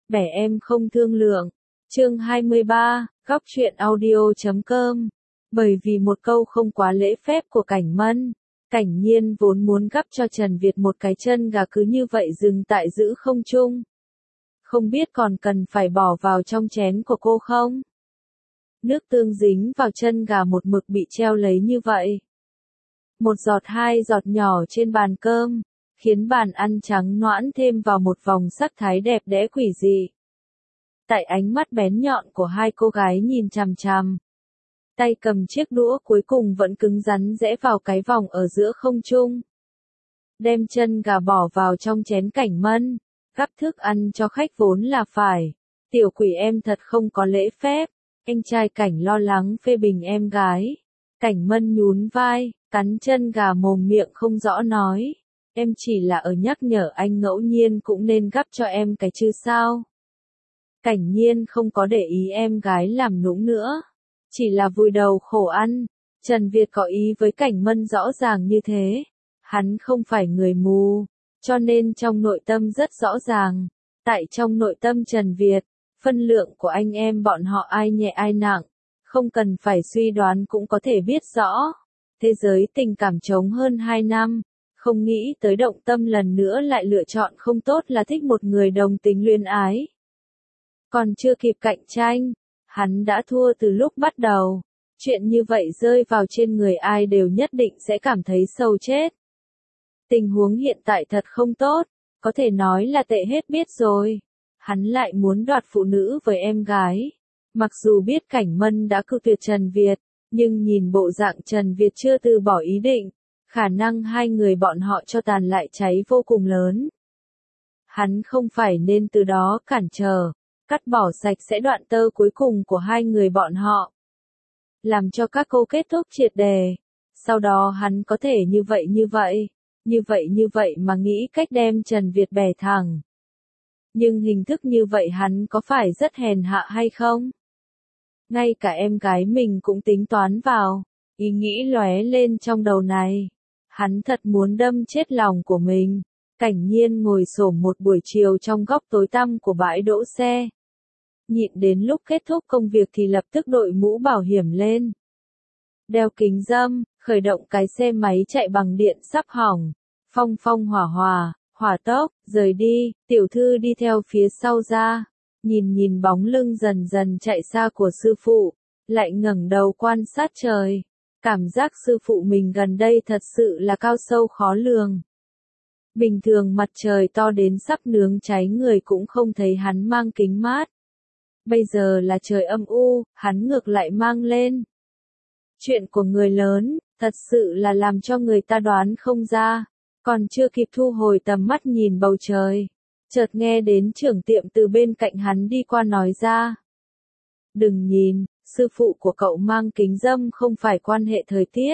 Bẻ em không thương lượng. Chương 23, góc truyện audio.com. Bởi vì một câu không quá lễ phép của Cảnh Mân, Cảnh Nhiên vốn muốn gắp cho Trần Việt một cái chân gà cứ như vậy dừng tại giữa không trung. Không biết còn cần phải bỏ vào trong chén của cô không? Nước tương dính vào chân gà một mực bị treo lấy như vậy. Một giọt hai giọt nhỏ trên bàn cơm, khiến bàn ăn trắng noãn thêm vào một vòng sắc thái đẹp đẽ quỷ dị. Tại ánh mắt bén nhọn của hai cô gái nhìn chằm chằm, tay cầm chiếc đũa cuối cùng vẫn cứng rắn rẽ vào cái vòng ở giữa không trung. Đem chân gà bỏ vào trong chén Cảnh Mân, gắp thức ăn cho khách vốn là phải. Tiểu quỷ em thật không có lễ phép. Anh trai Cảnh lo lắng phê bình em gái. Cảnh Mân nhún vai, cắn chân gà mồm miệng không rõ nói. Em chỉ là ở nhắc nhở anh ngẫu nhiên cũng nên gắp cho em cái chứ sao. Cảnh Nhiên không có để ý em gái làm nũng nữa. Chỉ là vùi đầu khổ ăn. Trần Việt có ý với Cảnh Mân rõ ràng như thế. Hắn không phải người mù, cho nên trong nội tâm rất rõ ràng. Tại trong nội tâm Trần Việt, phân lượng của anh em bọn họ ai nhẹ ai nặng, không cần phải suy đoán cũng có thể biết rõ. Thế giới tình cảm trống hơn 2 năm, không nghĩ tới động tâm lần nữa lại lựa chọn không tốt là thích một người đồng tính luyến ái. Còn chưa kịp cạnh tranh, hắn đã thua từ lúc bắt đầu. Chuyện như vậy rơi vào trên người ai đều nhất định sẽ cảm thấy sầu chết. Tình huống hiện tại thật không tốt, có thể nói là tệ hết biết rồi. Hắn lại muốn đoạt phụ nữ với em gái. Mặc dù biết Cảnh Mân đã cự tuyệt Trần Việt, nhưng nhìn bộ dạng Trần Việt chưa từ bỏ ý định, khả năng hai người bọn họ cho tàn lại cháy vô cùng lớn. Hắn không phải nên từ đó cản trở, cắt bỏ sạch sẽ đoạn tơ cuối cùng của hai người bọn họ. Làm cho các cô kết thúc triệt đề. Sau đó hắn có thể như vậy mà nghĩ cách đem Trần Việt bẻ thẳng. Nhưng hình thức như vậy hắn có phải rất hèn hạ hay không? Ngay cả em gái mình cũng tính toán vào, ý nghĩ lóe lên trong đầu này. Hắn thật muốn đâm chết lòng của mình. Cảnh Nhiên ngồi xổm một buổi chiều trong góc tối tăm của bãi đỗ xe. Nhịn đến lúc kết thúc công việc thì lập tức đội mũ bảo hiểm lên. Đeo kính râm, khởi động cái xe máy chạy bằng điện sắp hỏng. Phong phong hỏa tốc, rời đi, tiểu thư đi theo phía sau ra. Nhìn bóng lưng dần dần chạy xa của sư phụ, lại ngẩng đầu quan sát trời. Cảm giác sư phụ mình gần đây thật sự là cao sâu khó lường. Bình thường mặt trời to đến sắp nướng cháy người cũng không thấy hắn mang kính mát. Bây giờ là trời âm u, hắn ngược lại mang lên. Chuyện của người lớn, thật sự là làm cho người ta đoán không ra. Còn chưa kịp thu hồi tầm mắt nhìn bầu trời, chợt nghe đến trưởng tiệm từ bên cạnh hắn đi qua nói ra. Đừng nhìn, sư phụ của cậu mang kính râm không phải quan hệ thời tiết.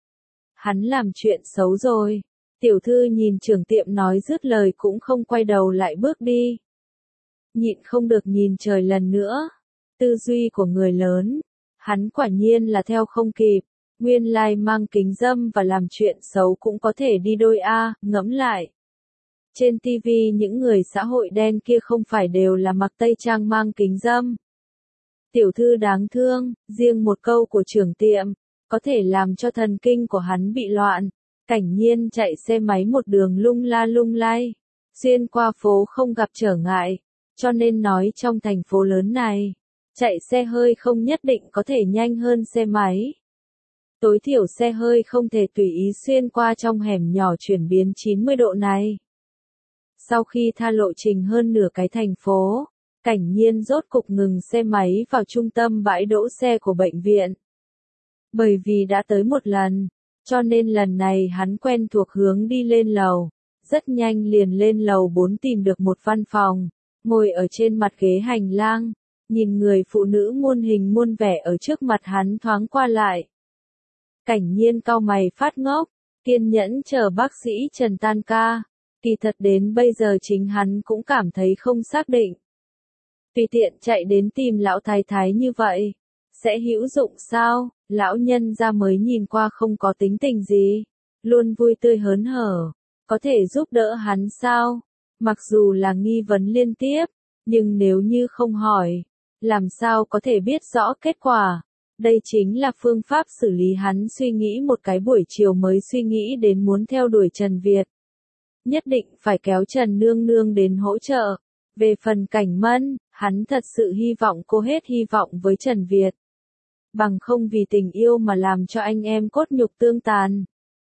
Hắn làm chuyện xấu rồi. Tiểu thư nhìn trưởng tiệm nói dứt lời cũng không quay đầu lại bước đi. Nhịn không được nhìn trời lần nữa. Tư duy của người lớn, hắn quả nhiên là theo không kịp. Nguyên lai mang kính râm và làm chuyện xấu cũng có thể đi đôi a, ngẫm lại. Trên TV những người xã hội đen kia không phải đều là mặc tây trang mang kính râm. Tiểu thư đáng thương, riêng một câu của trưởng tiệm, có thể làm cho thần kinh của hắn bị loạn. Cảnh Nhiên chạy xe máy một đường lung la lung lay, xuyên qua phố không gặp trở ngại, cho nên nói trong thành phố lớn này, chạy xe hơi không nhất định có thể nhanh hơn xe máy. Tối thiểu xe hơi không thể tùy ý xuyên qua trong hẻm nhỏ chuyển biến 90 độ này. Sau khi tha lộ trình hơn nửa cái thành phố, Cảnh Nhiên rốt cục ngừng xe máy vào trung tâm bãi đỗ xe của bệnh viện. Bởi vì đã tới một lần, cho nên lần này hắn quen thuộc hướng đi lên lầu. Rất nhanh liền lên lầu 4 tìm được một văn phòng, ngồi ở trên mặt ghế hành lang, nhìn người phụ nữ muôn hình muôn vẻ ở trước mặt hắn thoáng qua lại. Cảnh Nhiên cau mày phát ngốc, kiên nhẫn chờ bác sĩ Trần tan ca. Kỳ thật đến bây giờ chính hắn cũng cảm thấy không xác định. Tùy tiện chạy đến tìm lão thái thái như vậy, sẽ hữu dụng sao? Lão nhân ra mới nhìn qua không có tính tình gì, luôn vui tươi hớn hở, có thể giúp đỡ hắn sao? Mặc dù là nghi vấn liên tiếp, Nhưng nếu như không hỏi, làm sao có thể biết rõ kết quả? Đây chính là phương pháp xử lý hắn suy nghĩ một cái buổi chiều mới suy nghĩ đến muốn theo đuổi Trần Việt. Nhất định phải kéo Trần Nương Nương đến hỗ trợ. Về phần Cảnh Mân, hắn thật sự hy vọng cô hết hy vọng với Trần Việt. Bằng không vì tình yêu mà làm cho anh em cốt nhục tương tàn.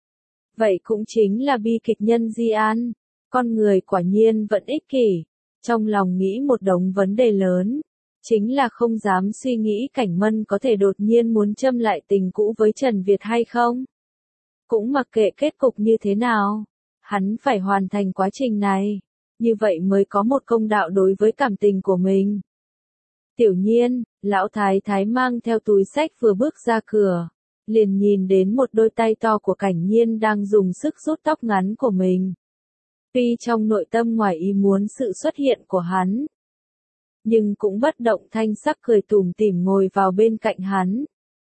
Vậy cũng chính là bi kịch nhân Di An. Con người quả nhiên vẫn ích kỷ. Trong lòng nghĩ một đống vấn đề lớn. Chính là không dám suy nghĩ Cảnh Mân có thể đột nhiên muốn châm lại tình cũ với Trần Việt hay không. Cũng mặc kệ kết cục như thế nào. Hắn phải hoàn thành quá trình này. Như vậy mới có một công đạo đối với cảm tình của mình. Tiểu Nhiên, lão thái thái mang theo túi xách vừa bước ra cửa. Liền nhìn đến một đôi tay to của Cảnh Nhiên đang dùng sức rút tóc ngắn của mình. Tuy trong nội tâm ngoài ý muốn sự xuất hiện của hắn. Nhưng cũng bất động thanh sắc cười tủm tỉm ngồi vào bên cạnh hắn.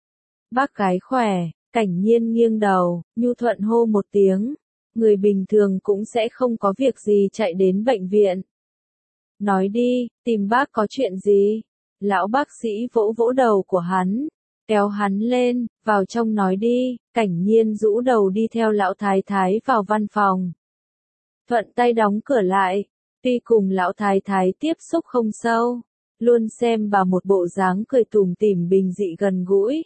Bác gái khỏe, Cảnh Nhiên nghiêng đầu, nhu thuận hô một tiếng. Người bình thường cũng sẽ không có việc gì chạy đến bệnh viện. Nói đi, tìm bác có chuyện gì? Lão bác sĩ vỗ vỗ đầu của hắn, kéo hắn lên, vào trong nói đi. Cảnh Nhiên rũ đầu đi theo lão thái thái vào văn phòng. Thuận tay đóng cửa lại, tuy cùng lão thái thái tiếp xúc không sâu, luôn xem bà một bộ dáng cười tủm tỉm bình dị gần gũi.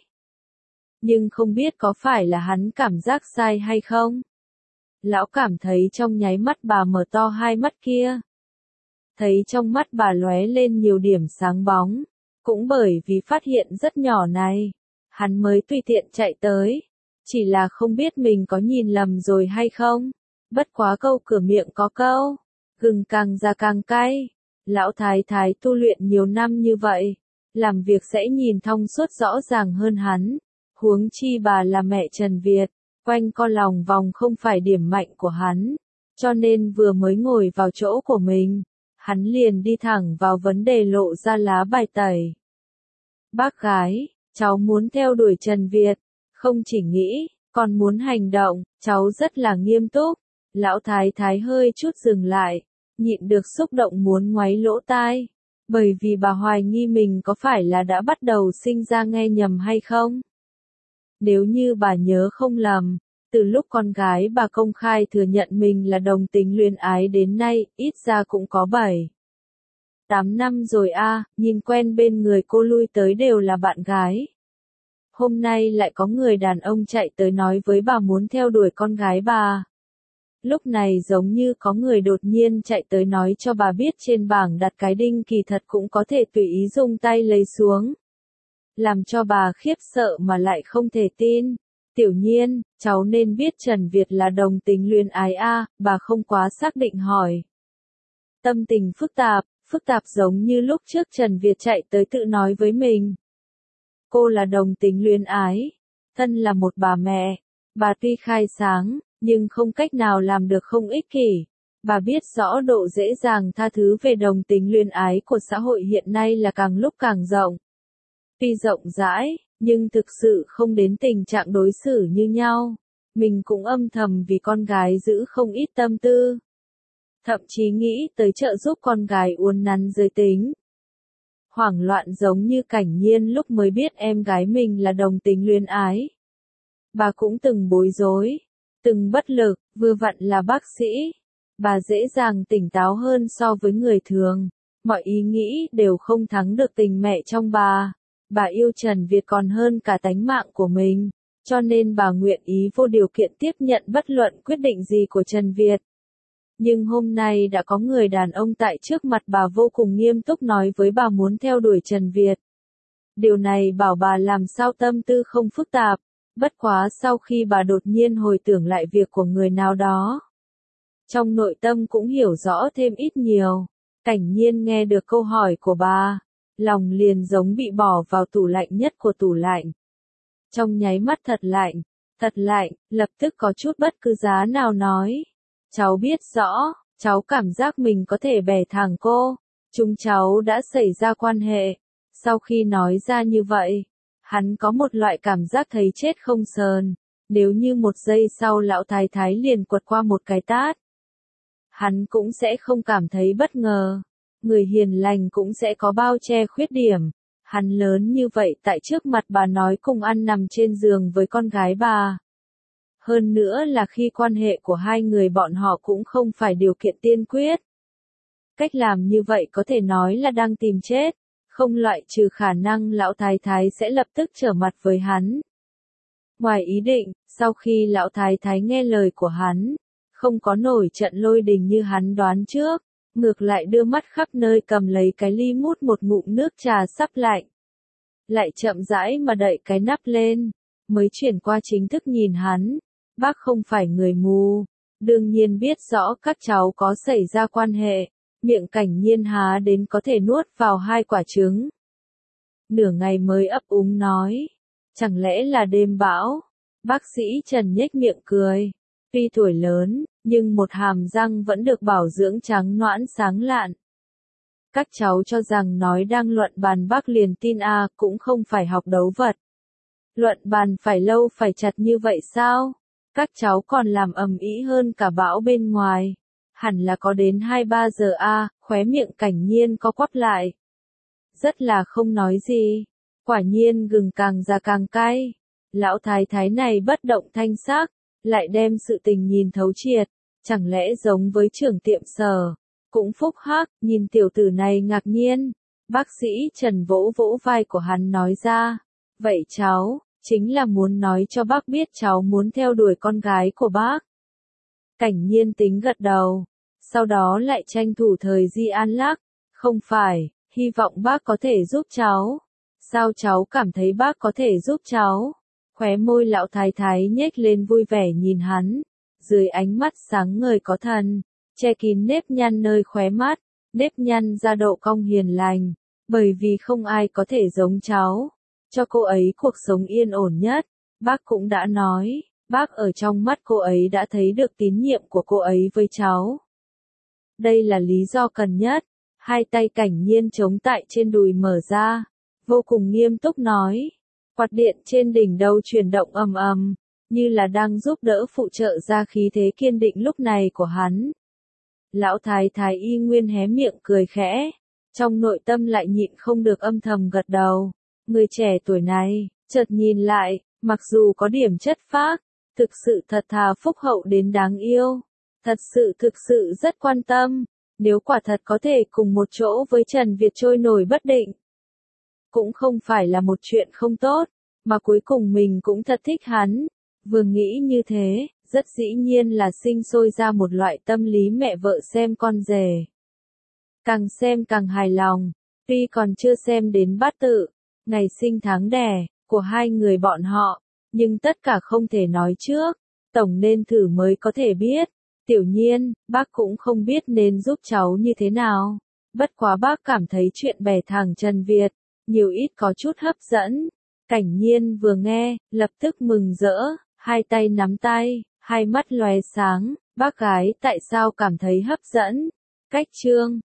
Nhưng không biết có phải là hắn cảm giác sai hay không? Lão cảm thấy trong nháy mắt bà mở to hai mắt kia. Thấy trong mắt bà lóe lên nhiều điểm sáng bóng. Cũng bởi vì phát hiện rất nhỏ này, hắn mới tùy tiện chạy tới. Chỉ là không biết mình có nhìn lầm rồi hay không. Bất quá câu cửa miệng có câu. Gừng càng già càng cay. Lão thái thái tu luyện nhiều năm như vậy. Làm việc sẽ nhìn thông suốt rõ ràng hơn hắn. Huống chi bà là mẹ Trần Việt. Quanh co lòng vòng không phải điểm mạnh của hắn. Cho nên vừa mới ngồi vào chỗ của mình. Hắn liền đi thẳng vào vấn đề lộ ra lá bài tẩy. Bác gái, cháu muốn theo đuổi Trần Việt. Không chỉ nghĩ, còn muốn hành động. Cháu rất là nghiêm túc. Lão thái thái hơi chút dừng lại. Nhịn được xúc động muốn ngoáy lỗ tai. Bởi vì bà hoài nghi mình có phải là đã bắt đầu sinh ra nghe nhầm hay không? Nếu như bà nhớ không lầm, từ lúc con gái bà công khai thừa nhận mình là đồng tính luyến ái đến nay, ít ra cũng có 8 năm rồi a, nhìn quen bên người cô lui tới đều là bạn gái. Hôm nay lại có người đàn ông chạy tới nói với bà muốn theo đuổi con gái bà. Lúc này giống như có người đột nhiên chạy tới nói cho bà biết trên bảng đặt cái đinh kỳ thật cũng có thể tùy ý dùng tay lấy xuống. Làm cho bà khiếp sợ mà lại không thể tin. Tiểu Nhiên, cháu nên biết Trần Việt là đồng tính luyến ái a, bà không quá xác định hỏi. Tâm tình phức tạp giống như lúc trước Trần Việt chạy tới tự nói với mình. Cô là đồng tính luyến ái, thân là một bà mẹ, bà tuy khai sáng, nhưng không cách nào làm được không ích kỷ. Bà biết rõ độ dễ dàng tha thứ về đồng tính luyến ái của xã hội hiện nay là càng lúc càng rộng. Tuy rộng rãi, nhưng thực sự không đến tình trạng đối xử như nhau. Mình cũng âm thầm vì con gái giữ không ít tâm tư. Thậm chí nghĩ tới trợ giúp con gái uốn nắn giới tính. Hoảng loạn giống như Cảnh Nhiên lúc mới biết em gái mình là đồng tính luyến ái. Bà cũng từng bối rối, từng bất lực, vừa vặn là bác sĩ. Bà dễ dàng tỉnh táo hơn so với người thường. Mọi ý nghĩ đều không thắng được tình mẹ trong bà. Bà yêu Trần Việt còn hơn cả tánh mạng của mình. Cho nên bà nguyện ý vô điều kiện tiếp nhận bất luận quyết định gì của Trần Việt. Nhưng hôm nay đã có người đàn ông tại trước mặt bà vô cùng nghiêm túc nói với bà muốn theo đuổi Trần Việt. Điều này bảo bà làm sao tâm tư không phức tạp. Bất quá sau khi bà đột nhiên hồi tưởng lại việc của người nào đó. Trong nội tâm cũng hiểu rõ thêm ít nhiều. Cảnh Nhiên nghe được câu hỏi của bà. Lòng liền giống bị bỏ vào tủ lạnh nhất của tủ lạnh. Trong nháy mắt thật lạnh, lập tức có chút bất cứ giá nào nói. Cháu biết rõ, cháu cảm giác mình có thể bẻ thẳng cô. Chúng cháu đã xảy ra quan hệ. Sau khi nói ra như vậy, hắn có một loại cảm giác thấy chết không sờn. Nếu như một giây sau lão thái thái liền quật qua một cái tát, hắn cũng sẽ không cảm thấy bất ngờ. người hiền lành cũng sẽ có bao che khuyết điểm. Hắn lớn như vậy tại trước mặt bà nói cùng ăn nằm trên giường với con gái bà. Hơn nữa là khi quan hệ của hai người bọn họ cũng không phải điều kiện tiên quyết. Cách làm như vậy có thể nói là đang tìm chết, không loại trừ khả năng lão thái thái sẽ lập tức trở mặt với hắn. Ngoài ý định, sau khi lão thái thái nghe lời của hắn, không có nổi trận lôi đình như hắn đoán trước, ngược lại đưa mắt khắp nơi cầm lấy cái ly mút một ngụm nước trà sắp lạnh. Lại chậm rãi mà đậy cái nắp lên, mới chuyển qua chính thức nhìn hắn. Bác không phải người mù, đương nhiên biết rõ các cháu có xảy ra quan hệ, miệng Cảnh Nhiên há đến có thể nuốt vào 2 quả trứng. Nửa ngày mới ấp úng nói, chẳng lẽ là đêm bão? Bác sĩ Trần nhếch miệng cười, tuy tuổi lớn, nhưng một hàm răng vẫn được bảo dưỡng trắng nõn sáng lạn. Các cháu cho rằng nói đang luận bàn bác liền tin à, cũng không phải học đấu vật. Luận bàn phải lâu phải chặt như vậy sao? Các cháu còn làm ầm ĩ hơn cả bão bên ngoài. Hẳn là có đến 2-3 giờ à, khóe miệng Cảnh Nhiên có quắp lại. Rất là không nói gì. Quả nhiên gừng càng già càng cay. Lão thái thái này bất động thanh sắc, lại đem sự tình nhìn thấu triệt. Chẳng lẽ giống với trưởng tiệm Sở, cũng phúc hắc, nhìn tiểu tử này ngạc nhiên. Bác sĩ Trần vỗ vỗ vai của hắn nói ra. Vậy cháu, chính là muốn nói cho bác biết cháu muốn theo đuổi con gái của bác. Cảnh Nhiên tính gật đầu, sau đó lại tranh thủ thời Di An lắc, không phải, hy vọng bác có thể giúp cháu. Sao cháu cảm thấy bác có thể giúp cháu? Khóe môi lão thái thái nhếch lên vui vẻ nhìn hắn, dưới ánh mắt sáng ngời có thần, che kín nếp nhăn nơi khóe mắt, nếp nhăn ra độ cong hiền lành, bởi vì không ai có thể giống cháu. Cho cô ấy cuộc sống yên ổn nhất, bác cũng đã nói, bác ở trong mắt cô ấy đã thấy được tín nhiệm của cô ấy với cháu. Đây là lý do cần nhất. Hai tay Cảnh Nhiên chống tại trên đùi mở ra, vô cùng nghiêm túc nói. Quạt điện trên đỉnh đầu chuyển động ầm ầm, như là đang giúp đỡ phụ trợ ra khí thế kiên định lúc này của hắn. Lão thái thái y nguyên hé miệng cười khẽ, trong nội tâm lại nhịn không được âm thầm gật đầu. Người trẻ tuổi này, chợt nhìn lại, mặc dù có điểm chất phác, thực sự thật thà phúc hậu đến đáng yêu. Thực sự rất quan tâm, nếu quả thật có thể cùng một chỗ với Trần Việt trôi nổi bất định. Cũng không phải là một chuyện không tốt, mà cuối cùng mình cũng thật thích hắn. Vừa nghĩ như thế, rất dĩ nhiên là sinh sôi ra một loại tâm lý mẹ vợ xem con rể. Càng xem càng hài lòng, tuy còn chưa xem đến bát tự, ngày sinh tháng đẻ, của hai người bọn họ, nhưng tất cả không thể nói trước, tổng nên thử mới có thể biết. Tiểu Nhiên, bác cũng không biết nên giúp cháu như thế nào. Bất quá bác cảm thấy chuyện bè thằng Trần Việt, nhiều ít có chút hấp dẫn. Cảnh Nhiên vừa nghe, lập tức mừng rỡ, hai tay nắm tay, hai mắt lóe sáng, bác gái tại sao cảm thấy hấp dẫn? Cách chương